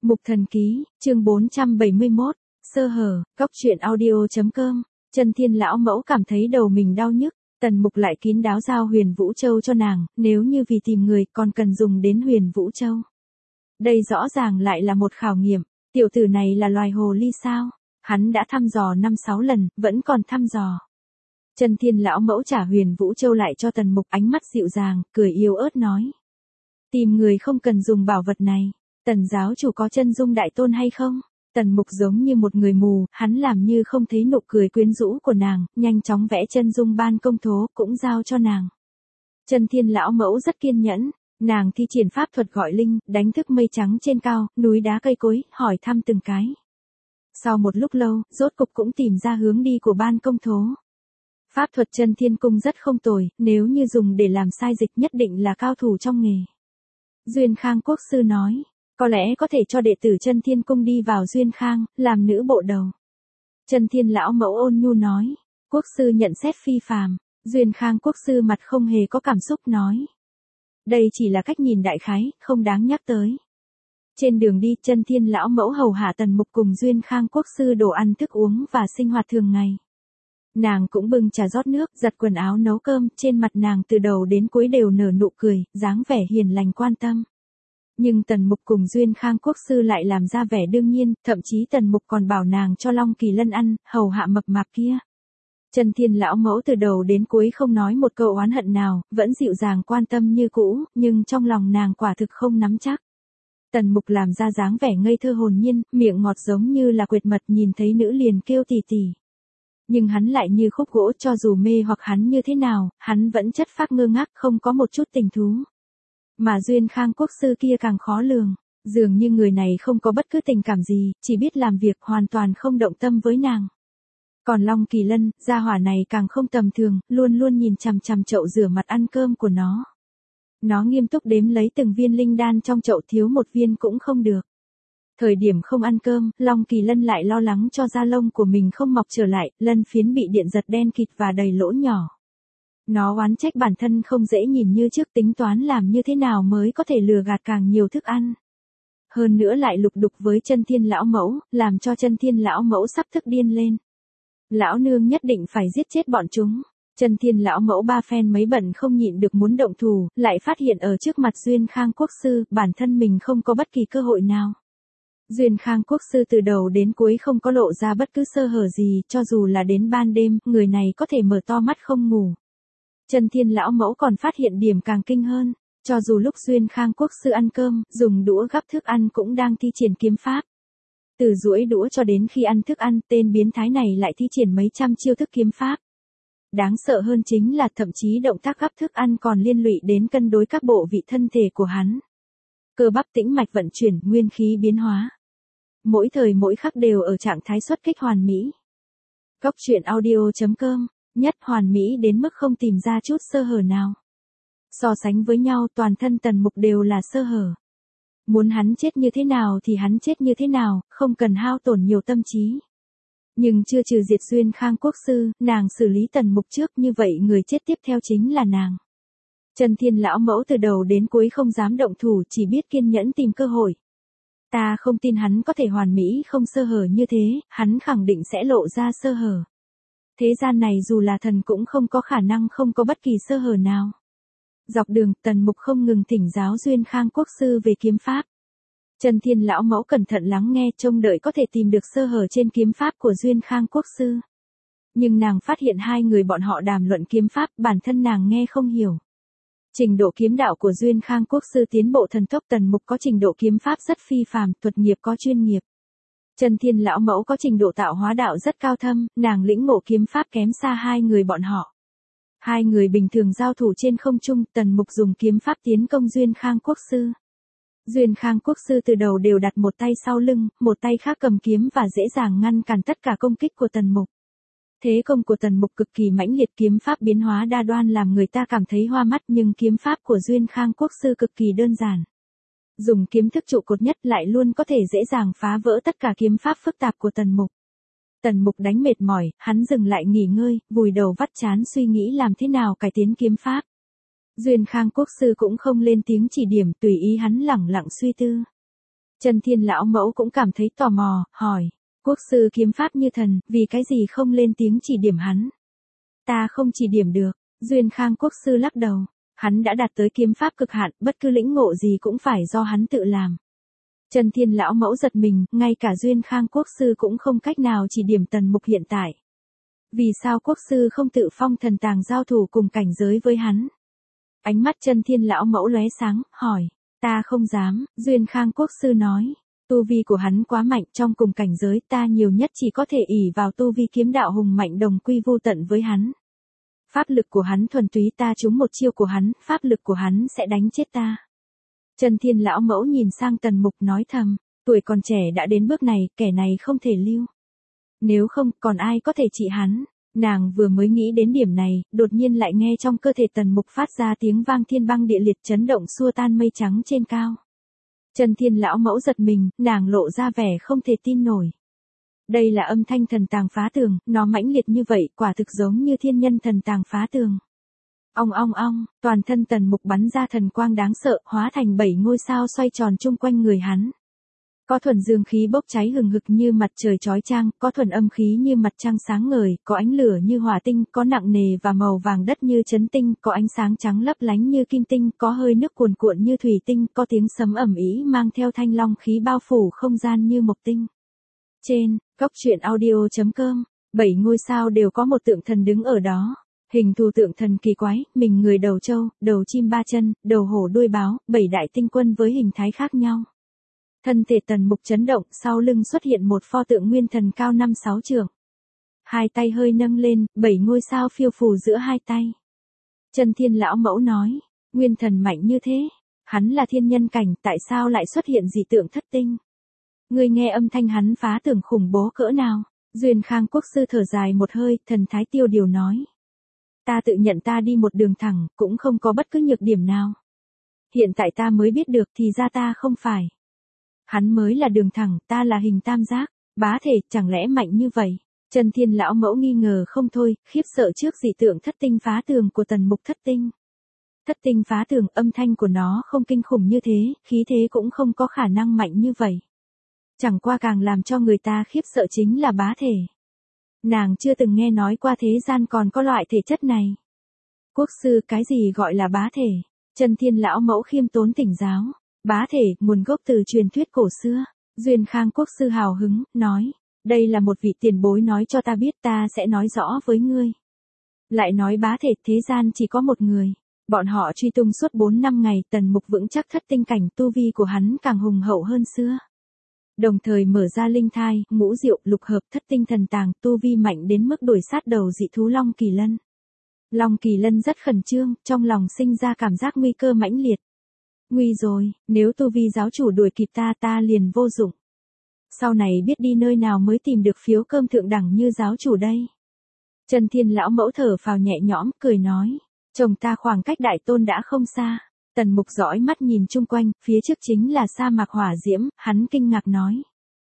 Mục Thần Ký, chương 471, sơ hở, cóc truyện audio.com, Chân Thiên lão mẫu cảm thấy đầu mình đau nhức, Tần Mục lại kín đáo giao Huyền Vũ Châu cho nàng, nếu như vì tìm người còn cần dùng đến Huyền Vũ Châu. Đây rõ ràng lại là một khảo nghiệm, tiểu tử này là loài hồ ly sao? Hắn đã thăm dò 5-6 lần, vẫn còn thăm dò. Chân Thiên lão mẫu trả Huyền Vũ Châu lại cho Tần Mục, ánh mắt dịu dàng, cười yếu ớt nói: "Tìm người không cần dùng bảo vật này. Tần giáo chủ có chân dung đại tôn hay không?" Tần Mục giống như một người mù, hắn làm như không thấy nụ cười quyến rũ của nàng, nhanh chóng vẽ chân dung ban công thố, cũng giao cho nàng. Chân Thiên lão mẫu rất kiên nhẫn, nàng thi triển pháp thuật gọi linh, đánh thức mây trắng trên cao, núi đá cây cối, hỏi thăm từng cái. Sau một lúc lâu, rốt cục cũng tìm ra hướng đi của ban công thố. Pháp thuật Chân Thiên cung rất không tồi, nếu như dùng để làm sai dịch nhất định là cao thủ trong nghề. Duyên Khang quốc sư nói: "Có lẽ có thể cho đệ tử Chân Thiên cung đi vào Duyên Khang, làm nữ bộ đầu." Chân Thiên lão mẫu ôn nhu nói: "Quốc sư nhận xét phi phàm." Duyên Khang quốc sư mặt không hề có cảm xúc nói: "Đây chỉ là cách nhìn đại khái, không đáng nhắc tới." Trên đường đi, Chân Thiên lão mẫu hầu hạ Tần Mục cùng Duyên Khang quốc sư đồ ăn thức uống và sinh hoạt thường ngày. Nàng cũng bưng trà rót nước, giặt quần áo nấu cơm, trên mặt nàng từ đầu đến cuối đều nở nụ cười, dáng vẻ hiền lành quan tâm. Nhưng Tần Mục cùng Duyên Khang quốc sư lại làm ra vẻ đương nhiên, thậm chí Tần Mục còn bảo nàng cho Long Kỳ Lân ăn, hầu hạ mập mạp kia. Chân Thiên lão mẫu từ đầu đến cuối không nói một câu oán hận nào, vẫn dịu dàng quan tâm như cũ, nhưng trong lòng nàng quả thực không nắm chắc. Tần Mục làm ra dáng vẻ ngây thơ hồn nhiên, miệng ngọt giống như là quệt mật, nhìn thấy nữ liền kêu tỉ tỉ. Nhưng hắn lại như khúc gỗ, cho dù mê hoặc hắn như thế nào, hắn vẫn chất phác ngơ ngác, không có một chút tình thú. Mà Duyên Khang quốc sư kia càng khó lường, dường như người này không có bất cứ tình cảm gì, chỉ biết làm việc, hoàn toàn không động tâm với nàng. Còn Long Kỳ Lân, gia hỏa này càng không tầm thường, luôn luôn nhìn chằm chằm chậu rửa mặt ăn cơm của nó. Nó nghiêm túc đếm lấy từng viên linh đan trong chậu, thiếu một viên cũng không được. Thời điểm không ăn cơm, Long Kỳ Lân lại lo lắng cho da lông của mình không mọc trở lại, lân phiến bị điện giật đen kịt và đầy lỗ nhỏ. Nó oán trách bản thân không dễ nhìn như trước, tính toán làm như thế nào mới có thể lừa gạt càng nhiều thức ăn. Hơn nữa lại lục đục với Chân Thiên lão mẫu, làm cho Chân Thiên lão mẫu sắp tức điên lên. Lão nương nhất định phải giết chết bọn chúng. Chân Thiên lão mẫu ba phen mấy bận không nhịn được muốn động thủ, lại phát hiện ở trước mặt Duyên Khang quốc sư, bản thân mình không có bất kỳ cơ hội nào. Duyên Khang quốc sư từ đầu đến cuối không có lộ ra bất cứ sơ hở gì, cho dù là đến ban đêm, người này có thể mở to mắt không ngủ. Chân Thiên lão mẫu còn phát hiện điểm càng kinh hơn, cho dù lúc Duyên Khang quốc sư ăn cơm, dùng đũa gắp thức ăn cũng đang thi triển kiếm pháp. Từ duỗi đũa cho đến khi ăn thức ăn, tên biến thái này lại thi triển mấy trăm chiêu thức kiếm pháp. Đáng sợ hơn chính là thậm chí động tác gắp thức ăn còn liên lụy đến cân đối các bộ vị thân thể của hắn. Cơ bắp tĩnh mạch vận chuyển, nguyên khí biến hóa. Mỗi thời mỗi khắc đều ở trạng thái xuất kích hoàn mỹ. Cóc truyện audio.com, nhất hoàn mỹ đến mức không tìm ra chút sơ hở nào. So sánh với nhau, toàn thân Tần Mục đều là sơ hở. Muốn hắn chết như thế nào thì hắn chết như thế nào, không cần hao tổn nhiều tâm trí. Nhưng chưa trừ diệt Duyên Khang quốc sư, nàng xử lý Tần Mục trước, như vậy người chết tiếp theo chính là nàng. Chân Thiên lão mẫu từ đầu đến cuối không dám động thủ, chỉ biết kiên nhẫn tìm cơ hội. Ta không tin hắn có thể hoàn mỹ không sơ hở như thế, hắn khẳng định sẽ lộ ra sơ hở. Thế gian này dù là thần cũng không có khả năng không có bất kỳ sơ hở nào. Dọc đường, Tần Mục không ngừng thỉnh giáo Duyên Khang quốc sư về kiếm pháp. Chân Thiên lão mẫu cẩn thận lắng nghe, trông đợi có thể tìm được sơ hở trên kiếm pháp của Duyên Khang quốc sư. Nhưng nàng phát hiện hai người bọn họ đàm luận kiếm pháp, bản thân nàng nghe không hiểu. Trình độ kiếm đạo của Duyên Khang quốc sư tiến bộ thần tốc, Tần Mục có trình độ kiếm pháp rất phi phàm, thuật nghiệp có chuyên nghiệp. Chân Thiên lão mẫu có trình độ tạo hóa đạo rất cao thâm, nàng lĩnh ngộ kiếm pháp kém xa hai người bọn họ. Hai người bình thường giao thủ trên không trung, Tần Mục dùng kiếm pháp tiến công Duyên Khang quốc sư. Duyên Khang quốc sư từ đầu đều đặt một tay sau lưng, một tay khác cầm kiếm và dễ dàng ngăn cản tất cả công kích của Tần Mục. Thế công của Tần Mục cực kỳ mãnh liệt, kiếm pháp biến hóa đa đoan làm người ta cảm thấy hoa mắt, nhưng kiếm pháp của Duyên Khang quốc sư cực kỳ đơn giản. Dùng kiếm thức trụ cột nhất lại luôn có thể dễ dàng phá vỡ tất cả kiếm pháp phức tạp của Tần Mục. Tần Mục đánh mệt mỏi, hắn dừng lại nghỉ ngơi, vùi đầu vắt trán suy nghĩ làm thế nào cải tiến kiếm pháp. Duyên Khang quốc sư cũng không lên tiếng chỉ điểm, tùy ý hắn lẳng lặng suy tư. Chân Thiên lão mẫu cũng cảm thấy tò mò, hỏi, quốc sư kiếm pháp như thần, vì cái gì không lên tiếng chỉ điểm hắn? Ta không chỉ điểm được, Duyên Khang quốc sư lắc đầu, hắn đã đạt tới kiếm pháp cực hạn, bất cứ lĩnh ngộ gì cũng phải do hắn tự làm. Chân Thiên lão mẫu giật mình, ngay cả Duyên Khang quốc sư cũng không cách nào chỉ điểm Tần Mục hiện tại. Vì sao quốc sư không tự phong thần tàng giao thủ cùng cảnh giới với hắn? Ánh mắt Chân Thiên lão mẫu lóe sáng, hỏi, ta không dám, Duyên Khang quốc sư nói, tu vi của hắn quá mạnh, trong cùng cảnh giới ta nhiều nhất chỉ có thể ỷ vào tu vi kiếm đạo hùng mạnh đồng quy vô tận với hắn. Pháp lực của hắn thuần túy, ta trúng một chiêu của hắn, pháp lực của hắn sẽ đánh chết ta. Chân Thiên lão mẫu nhìn sang Tần Mục nói thầm, tuổi còn trẻ đã đến bước này, kẻ này không thể lưu. Nếu không, còn ai có thể trị hắn? Nàng vừa mới nghĩ đến điểm này, đột nhiên lại nghe trong cơ thể Tần Mục phát ra tiếng vang thiên băng địa liệt, chấn động xua tan mây trắng trên cao. Chân Thiên lão mẫu giật mình, nàng lộ ra vẻ không thể tin nổi. Đây là âm thanh thần tàng phá tường, nó mãnh liệt như vậy, quả thực giống như thiên nhân thần tàng phá tường. Ong ong ong, toàn thân Tần Mục bắn ra thần quang đáng sợ, hóa thành 7 ngôi sao xoay tròn chung quanh người hắn. Có thuần dương khí bốc cháy hừng hực như mặt trời chói chang, có thuần âm khí như mặt trăng sáng ngời, có ánh lửa như hỏa tinh, có nặng nề và màu vàng đất như chấn tinh, có ánh sáng trắng lấp lánh như kim tinh, có hơi nước cuồn cuộn như thủy tinh, có tiếng sấm ầm ĩ mang theo thanh long khí bao phủ không gian như mộc tinh. Trên, goctruyện.audio.com, 7 ngôi sao đều có một tượng thần đứng ở đó. Hình thù tượng thần kỳ quái, mình người đầu trâu, đầu chim 3 chân, đầu hổ đuôi báo, 7 đại tinh quân với hình thái khác nhau. Thân thể Tần Mục chấn động, sau lưng xuất hiện một pho tượng nguyên thần cao 5-6 trượng. Hai tay hơi nâng lên, 7 ngôi sao phiêu phù giữa hai tay. Chân Thiên lão mẫu nói, nguyên thần mạnh như thế, hắn là thiên nhân cảnh, tại sao lại xuất hiện dị tượng thất tinh? Ngươi nghe âm thanh hắn phá tường khủng bố cỡ nào? Duyên Khang quốc sư thở dài một hơi, thần thái tiêu điều nói. Ta tự nhận ta đi một đường thẳng, cũng không có bất cứ nhược điểm nào. Hiện tại ta mới biết được thì ra ta không phải. Hắn mới là đường thẳng, ta là hình tam giác, bá thể, chẳng lẽ mạnh như vậy? Chân Thiên lão mẫu nghi ngờ không thôi, khiếp sợ trước dị tượng thất tinh phá tường của Tần Mục thất tinh. Thất tinh phá tường, âm thanh của nó không kinh khủng như thế, khí thế cũng không có khả năng mạnh như vậy. Chẳng qua càng làm cho người ta khiếp sợ chính là bá thể. Nàng chưa từng nghe nói qua thế gian còn có loại thể chất này. Quốc sư, cái gì gọi là bá thể? Chân Thiên lão mẫu khiêm tốn thỉnh giáo. Bá thể, nguồn gốc từ truyền thuyết cổ xưa. Duyên Khang quốc sư hào hứng, nói. Đây là một vị tiền bối nói cho ta biết, ta sẽ nói rõ với ngươi. Lại nói bá thể, thế gian chỉ có một người. Bọn họ truy tung suốt 4 năm ngày, Tần Mục vững chắc thất tinh cảnh, tu vi của hắn càng hùng hậu hơn xưa. Đồng thời mở ra linh thai, ngũ diệu, lục hợp, thất tinh thần tàng, tu vi mạnh đến mức đuổi sát đầu dị thú Long Kỳ Lân. Long Kỳ Lân rất khẩn trương, trong lòng sinh ra cảm giác nguy cơ mãnh liệt. Nguy rồi, nếu tu vi giáo chủ đuổi kịp ta liền vô dụng. Sau này biết đi nơi nào mới tìm được phiếu cơm thượng đẳng như giáo chủ đây. Chân Thiên lão mẫu thở phào nhẹ nhõm, cười nói. Chồng ta khoảng cách đại tôn đã không xa. Tần Mục dõi mắt nhìn chung quanh, phía trước chính là sa mạc hỏa diễm, hắn kinh ngạc nói.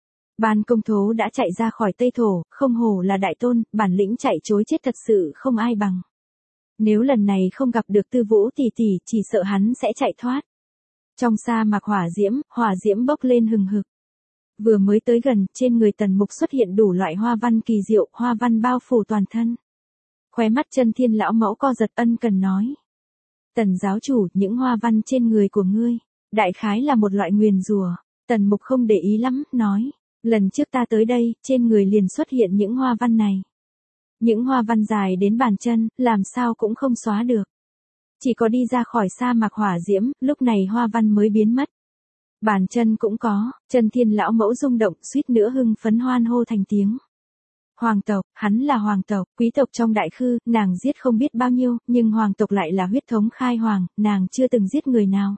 Ban Công Thố đã chạy ra khỏi Tây Thổ, không hổ là đại tôn, bản lĩnh chạy trối chết thật sự không ai bằng. Nếu lần này không gặp được Tư Vũ tỷ tỷ, chỉ sợ hắn sẽ chạy thoát. Trong sa mạc hỏa diễm bốc lên hừng hực. Vừa mới tới gần, trên người Tần Mục xuất hiện đủ loại hoa văn kỳ diệu, hoa văn bao phủ toàn thân. Khóe mắt Chân Thiên lão mẫu co giật, ân cần nói. Tần giáo chủ, những hoa văn trên người của ngươi, đại khái là một loại nguyền rủa. Tần Mục không để ý lắm, nói. Lần trước ta tới đây, trên người liền xuất hiện những hoa văn này. Những hoa văn dài đến bàn chân, làm sao cũng không xóa được. Chỉ có đi ra khỏi sa mạc hỏa diễm, lúc này hoa văn mới biến mất. Bàn chân cũng có, Chân Thiên lão mẫu rung động, suýt nữa hưng phấn hoan hô thành tiếng. Hoàng tộc, hắn là hoàng tộc, quý tộc trong đại khư, nàng giết không biết bao nhiêu, nhưng hoàng tộc lại là huyết thống khai hoàng, nàng chưa từng giết người nào.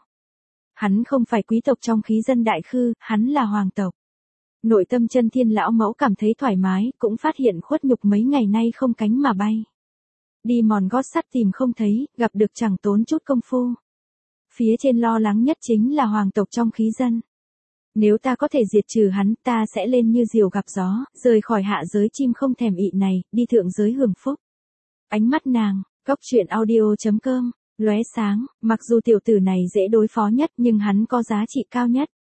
Hắn không phải quý tộc trong khí dân đại khư, hắn là hoàng tộc. Nội tâm Chân Thiên lão mẫu cảm thấy thoải mái, cũng phát hiện khuất nhục mấy ngày nay không cánh mà bay. Đi mòn gót sắt tìm không thấy, gặp được chẳng tốn chút công phu. Phía trên lo lắng nhất chính là hoàng tộc trong khí dân. Nếu ta có thể diệt trừ hắn, ta sẽ lên như diều gặp gió, rời khỏi hạ giới chim không thèm ị này, đi thượng giới hưởng phúc. Ánh mắt nàng, goctruyện.audio.com, lóe sáng, mặc dù tiểu tử này dễ đối phó nhất nhưng hắn có giá trị cao nhất.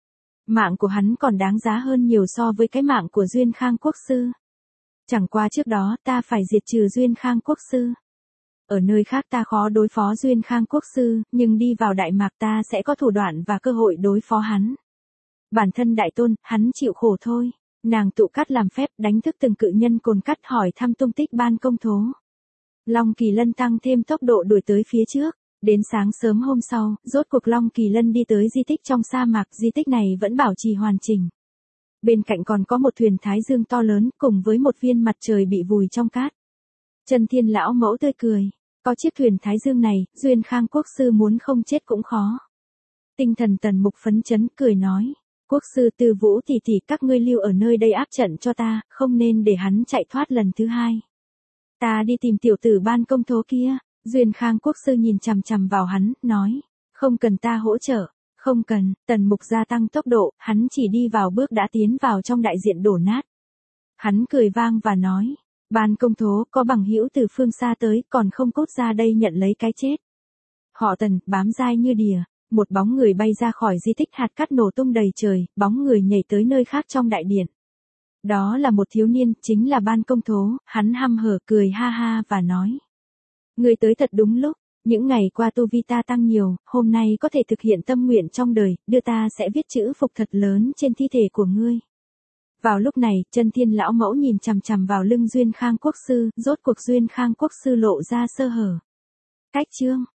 Mạng của hắn còn đáng giá hơn nhiều so với cái mạng của Duyên Khang Quốc sư. Chẳng qua trước đó ta phải diệt trừ Duyên Khang Quốc sư. Ở nơi khác ta khó đối phó Duyên Khang Quốc sư, nhưng đi vào Đại Mạc ta sẽ có thủ đoạn và cơ hội đối phó hắn. Bản thân đại tôn, hắn chịu khổ thôi. Nàng tụ cát làm phép đánh thức từng cự nhân cồn cắt hỏi thăm tung tích Ban Công Thố. Long Kỳ Lân tăng thêm tốc độ đuổi tới phía trước. Đến sáng sớm hôm sau, rốt cuộc Long Kỳ Lân đi tới di tích trong sa mạc, di tích này vẫn bảo trì hoàn chỉnh. Bên cạnh còn có một thuyền thái dương to lớn, cùng với một viên mặt trời bị vùi trong cát. Chân Thiên lão mẫu tươi cười. Có chiếc thuyền thái dương này, Duyên Khang Quốc sư muốn không chết cũng khó. Tinh thần Tần Mục phấn chấn cười nói. Quốc sư Tư Vũ tỷ tỷ, các ngươi lưu ở nơi đây áp trận cho ta, không nên để hắn chạy thoát lần thứ hai. Ta đi tìm tiểu tử Ban Công Thố kia. Duyên Khang Quốc sư nhìn chằm chằm vào hắn, nói. Không cần ta hỗ trợ. Không cần. Tần Mục gia tăng tốc độ, hắn chỉ đi vào bước đã tiến vào trong đại diện đổ nát. Hắn cười vang và nói. Ban Công Thố có bằng hữu từ phương xa tới, còn không cốt ra đây nhận lấy cái chết. Họ Tần, bám dai như đìa. Một bóng người bay ra khỏi di tích, hạt cát nổ tung đầy trời, bóng người nhảy tới nơi khác trong đại điện. Đó là một thiếu niên, chính là Ban Công Thố, hắn hăm hở cười ha ha và nói. Người tới thật đúng lúc, những ngày qua tu vi ta tăng nhiều, hôm nay có thể thực hiện tâm nguyện trong đời, đưa ta sẽ viết chữ phục thật lớn trên thi thể của ngươi. Vào lúc này, Chân Thiên lão mẫu nhìn chằm chằm vào lưng Duyên Khang Quốc sư, rốt cuộc Duyên Khang Quốc sư lộ ra sơ hở. Cách chương